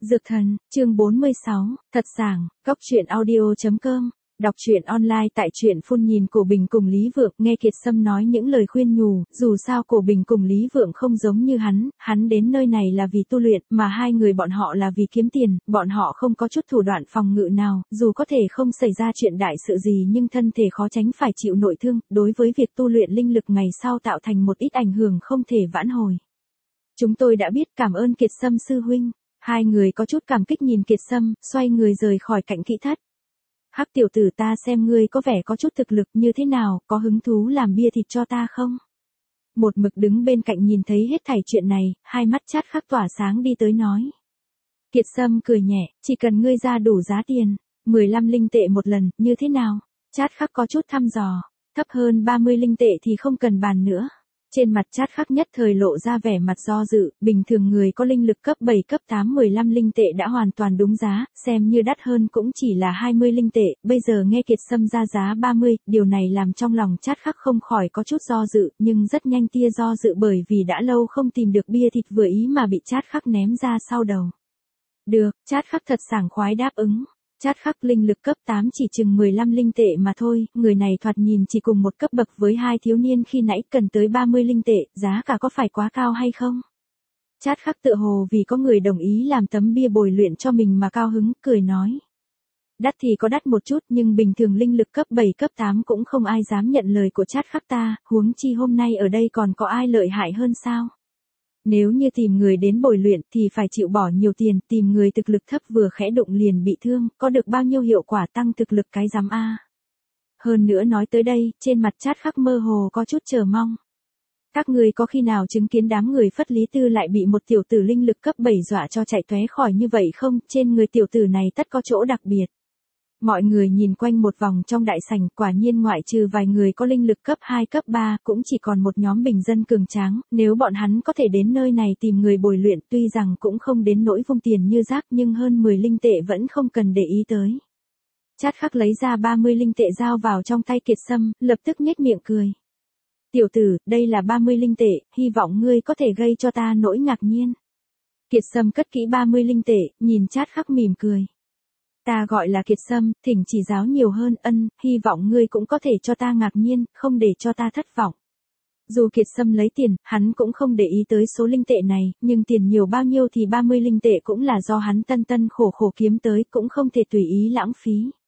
Dược thần, chương 46, thật sảng, Cóc truyện audio.com, đọc truyện online tại truyện phun. Nhìn Cổ Bình cùng Lý Vượng, nghe Kiệt Sâm nói những lời khuyên nhủ, dù sao Cổ Bình cùng Lý Vượng không giống như hắn đến nơi này là vì tu luyện, mà hai người bọn họ là vì kiếm tiền, bọn họ không có chút thủ đoạn phòng ngự nào, dù có thể không xảy ra chuyện đại sự gì nhưng thân thể khó tránh phải chịu nội thương, đối với việc tu luyện linh lực ngày sau tạo thành một ít ảnh hưởng không thể vãn hồi. Chúng tôi đã biết, cảm ơn Kiệt Sâm sư huynh. Hai người có chút cảm kích nhìn Kiệt Sâm, xoay người rời khỏi cạnh kỹ thất. Hắc tiểu tử, ta xem ngươi có vẻ có chút thực lực, như thế nào, có hứng thú làm bia thịt cho ta không? Một mực đứng bên cạnh nhìn thấy hết thảy chuyện này, hai mắt Chát Khắc tỏa sáng đi tới nói. Kiệt Sâm cười nhẹ, chỉ cần ngươi ra đủ giá tiền, 15 linh tệ một lần, như thế nào? Chát Khắc có chút thăm dò, thấp hơn 30 linh tệ thì không cần bàn nữa. Trên mặt Chát Khắc nhất thời lộ ra vẻ mặt do dự, bình thường người có linh lực cấp 7 cấp 8 15 linh tệ đã hoàn toàn đúng giá, xem như đắt hơn cũng chỉ là 20 linh tệ, bây giờ nghe Kiệt Sâm ra giá 30, điều này làm trong lòng Chát Khắc không khỏi có chút do dự, nhưng rất nhanh tia do dự bởi vì đã lâu không tìm được bia thịt vừa ý mà bị Chát Khắc ném ra sau đầu. Được, Chát Khắc thật sảng khoái đáp ứng. Chát Khắc linh lực cấp 8 chỉ chừng 15 linh tệ mà thôi, người này thoạt nhìn chỉ cùng một cấp bậc với hai thiếu niên khi nãy cần tới 30 linh tệ, giá cả có phải quá cao hay không? Chát Khắc tựa hồ vì có người đồng ý làm tấm bia bồi luyện cho mình mà cao hứng, cười nói. Đắt thì có đắt một chút nhưng bình thường linh lực cấp 7 cấp 8 cũng không ai dám nhận lời của Chát Khắc ta, huống chi hôm nay ở đây còn có ai lợi hại hơn sao? Nếu như tìm người đến bồi luyện thì phải chịu bỏ nhiều tiền, tìm người thực lực thấp vừa khẽ đụng liền bị thương, có được bao nhiêu hiệu quả tăng thực lực cái rắm a. Hơn nữa nói tới đây, trên mặt Chát Khắc mơ hồ có chút chờ mong. Các người có khi nào chứng kiến đám người Phất Lý Tư lại bị một tiểu tử linh lực cấp 7 dọa cho chạy tóe khỏi như vậy không? Trên người tiểu tử này tất có chỗ đặc biệt. Mọi người nhìn quanh một vòng trong đại sảnh, quả nhiên ngoại trừ vài người có linh lực cấp 2 cấp 3, cũng chỉ còn một nhóm bình dân cường tráng, nếu bọn hắn có thể đến nơi này tìm người bồi luyện tuy rằng cũng không đến nỗi vung tiền như rác nhưng hơn 10 linh tệ vẫn không cần để ý tới. Chát Khắc lấy ra 30 linh tệ giao vào trong tay Kiệt Sâm, lập tức nhếch miệng cười. Tiểu tử, đây là 30 linh tệ, hy vọng ngươi có thể gây cho ta nỗi ngạc nhiên. Kiệt Sâm cất kỹ 30 linh tệ, nhìn Chát Khắc mỉm cười. Ta gọi là Kiệt Sâm, thỉnh chỉ giáo nhiều hơn, hy vọng ngươi cũng có thể cho ta ngạc nhiên, không để cho ta thất vọng. Dù Kiệt Sâm lấy tiền, hắn cũng không để ý tới số linh tệ này, nhưng tiền nhiều bao nhiêu thì 30 linh tệ cũng là do hắn tân khổ kiếm tới, cũng không thể tùy ý lãng phí.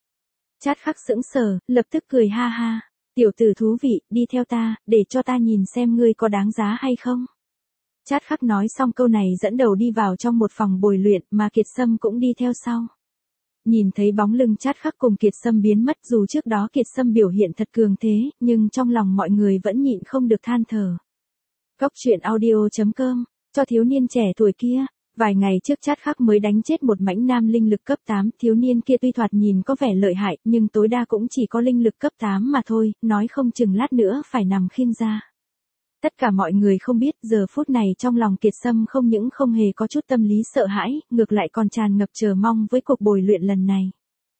Chát Khắc sững sờ, lập tức cười ha ha. Tiểu tử thú vị, đi theo ta, để cho ta nhìn xem ngươi có đáng giá hay không. Chát Khắc nói xong câu này dẫn đầu đi vào trong một phòng bồi luyện mà Kiệt Sâm cũng đi theo sau. Nhìn thấy bóng lưng Chát Khắc cùng Kiệt Sâm biến mất, dù trước đó Kiệt Sâm biểu hiện thật cường thế, nhưng trong lòng mọi người vẫn nhịn không được than thở. Cóc truyện audio.com, cho thiếu niên trẻ tuổi kia. Vài ngày trước Chát Khắc mới đánh chết một mãnh nam linh lực cấp 8, thiếu niên kia tuy thoạt nhìn có vẻ lợi hại, nhưng tối đa cũng chỉ có linh lực cấp 8 mà thôi, nói không chừng lát nữa phải nằm khiêng ra. Tất cả mọi người không biết, giờ phút này trong lòng Kiệt Sâm không những không hề có chút tâm lý sợ hãi, ngược lại còn tràn ngập chờ mong với cuộc bồi luyện lần này.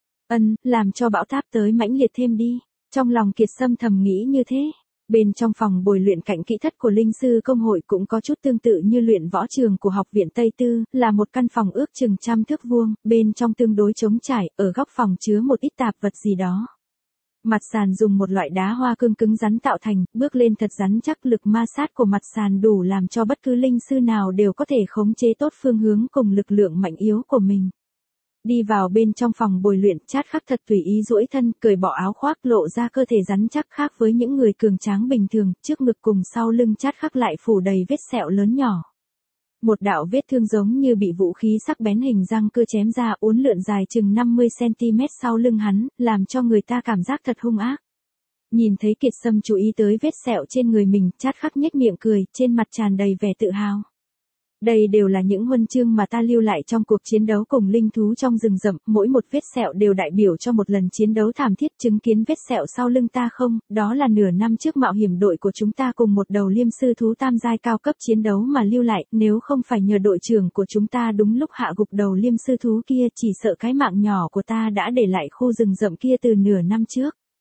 Làm cho bão táp tới mãnh liệt thêm đi. Trong lòng Kiệt Sâm thầm nghĩ như thế. Bên trong phòng bồi luyện cạnh kỹ thất của linh sư công hội cũng có chút tương tự như luyện võ trường của học viện Tây Tư, là một căn phòng ước chừng 100 thước vuông, bên trong tương đối trống trải, ở góc phòng chứa một ít tạp vật gì đó. Mặt sàn dùng một loại đá hoa cương cứng rắn tạo thành, bước lên thật rắn chắc, lực ma sát của mặt sàn đủ làm cho bất cứ linh sư nào đều có thể khống chế tốt phương hướng cùng lực lượng mạnh yếu của mình. Đi vào bên trong phòng bồi luyện, Chát Khắc thật tùy ý duỗi thân, cởi bỏ áo khoác, lộ ra cơ thể rắn chắc khác với những người cường tráng bình thường, trước ngực cùng sau lưng Chát Khắc lại phủ đầy vết sẹo lớn nhỏ. Một đạo vết thương giống như bị vũ khí sắc bén hình răng cưa chém ra, uốn lượn dài chừng 50 cm sau lưng hắn, làm cho người ta cảm giác thật hung ác. Nhìn thấy Kiệt Sâm chú ý tới vết sẹo trên người mình, Chát Khắc nhếch miệng cười, trên mặt tràn đầy vẻ tự hào. Đây đều là những huân chương mà ta lưu lại trong cuộc chiến đấu cùng linh thú trong rừng rậm, mỗi một vết sẹo đều đại biểu cho một lần chiến đấu thảm thiết. Chứng kiến vết sẹo sau lưng ta không, đó là nửa năm trước mạo hiểm đội của chúng ta cùng một đầu liêm sư thú tam giai cao cấp chiến đấu mà lưu lại, nếu không phải nhờ đội trưởng của chúng ta đúng lúc hạ gục đầu liêm sư thú kia, chỉ sợ cái mạng nhỏ của ta đã để lại khu rừng rậm kia từ nửa năm trước.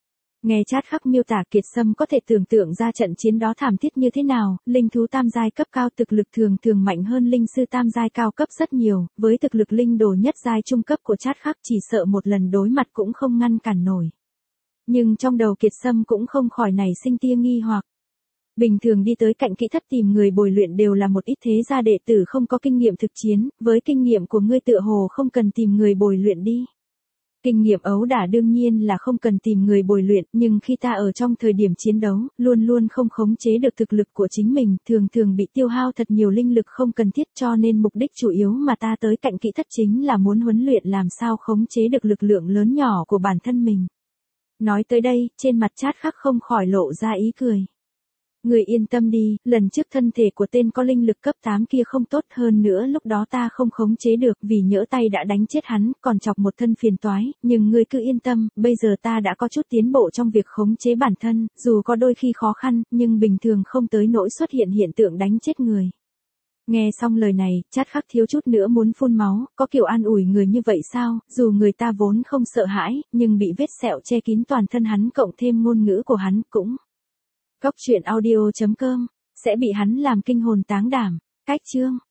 Nghe chat khắc miêu tả Kiệt Sâm có thể tưởng tượng ra trận chiến đó thảm thiết như thế nào, linh thú tam giai cấp cao thực lực thường thường mạnh hơn linh sư tam giai cao cấp rất nhiều, với thực lực linh đồ nhất giai trung cấp của chat khắc chỉ sợ một lần đối mặt cũng không ngăn cản nổi. Nhưng trong đầu Kiệt Sâm cũng không khỏi nảy sinh tia nghi hoặc. Bình thường đi tới cạnh kỹ thất tìm người bồi luyện đều là một ít thế gia đệ tử không có kinh nghiệm thực chiến, với kinh nghiệm của ngươi tựa hồ không cần tìm người bồi luyện đi. Kinh nghiệm ấu đả đương nhiên là không cần tìm người bồi luyện, nhưng khi ta ở trong thời điểm chiến đấu, luôn luôn không khống chế được thực lực của chính mình, thường thường bị tiêu hao thật nhiều linh lực không cần thiết, cho nên mục đích chủ yếu mà ta tới cạnh kỹ thất chính là muốn huấn luyện làm sao khống chế được lực lượng lớn nhỏ của bản thân mình. Nói tới đây, trên mặt chat khắc không khỏi lộ ra ý cười. Người yên tâm đi, lần trước thân thể của tên có linh lực cấp 8 kia không tốt, hơn nữa lúc đó ta không khống chế được vì nhỡ tay đã đánh chết hắn, còn chọc một thân phiền toái, nhưng ngươi cứ yên tâm, bây giờ ta đã có chút tiến bộ trong việc khống chế bản thân, dù có đôi khi khó khăn, nhưng bình thường không tới nỗi xuất hiện hiện tượng đánh chết người. Nghe xong lời này, chat khắc thiếu chút nữa muốn phun máu, có kiểu an ủi người như vậy sao, dù người ta vốn không sợ hãi, nhưng bị vết sẹo che kín toàn thân hắn cộng thêm ngôn ngữ của hắn cũng. Cốc truyện audio.com sẽ bị hắn làm kinh hồn táng đảm. Cách chương